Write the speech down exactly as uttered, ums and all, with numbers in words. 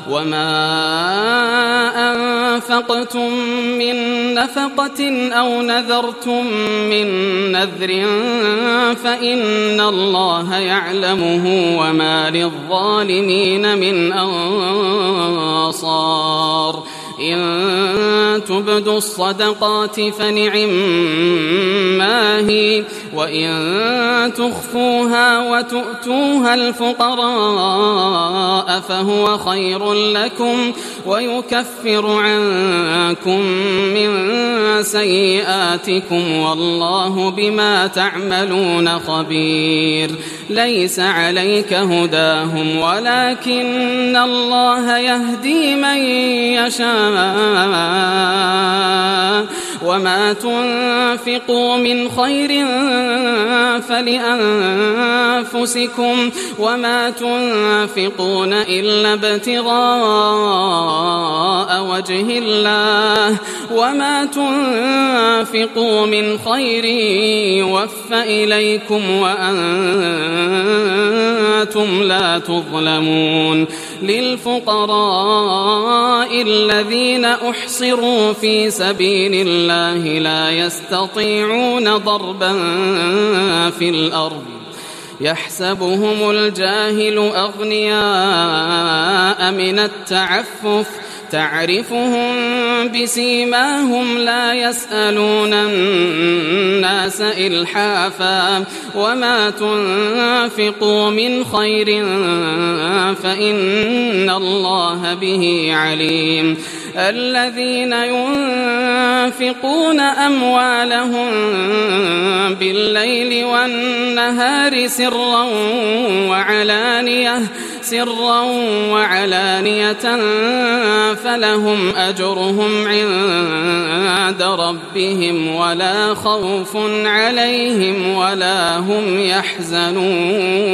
وما أنفقتم من نفقة أو نذرتم من نذر فإن الله يعلمه وما للظالمين من أنصار إن تبدوا الصدقات فنعما هي وإن تخفوها وتؤتوها الفقراء فهو خير لكم ويكفر عنكم من سيئاتكم والله بما تعملون خبير ليس عليك هداهم ولكن الله يهدي من يشاء وما تنفقوا من خير فلأنفسكم وما تنفقون إلا ابتغاء وجه الله وما تنفقوا من خير يوفى إليكم وأنتم لا تظلمون للفقراء الذين أحصروا في سبيل الله لا يستطيعون ضربا في الأرض يحسبهم الجاهل أغنياء من التعفف تعرفهم بسيماهم لا يسألون الناس إلحافا وما تنفقوا من خير فإن الله به عليم الذين ينفقون أموالهم بالليل والنهار سرا وعلانية سرا وعلانية فلهم أجرهم عند ربهم ولا خوف عليهم ولا هم يحزنون.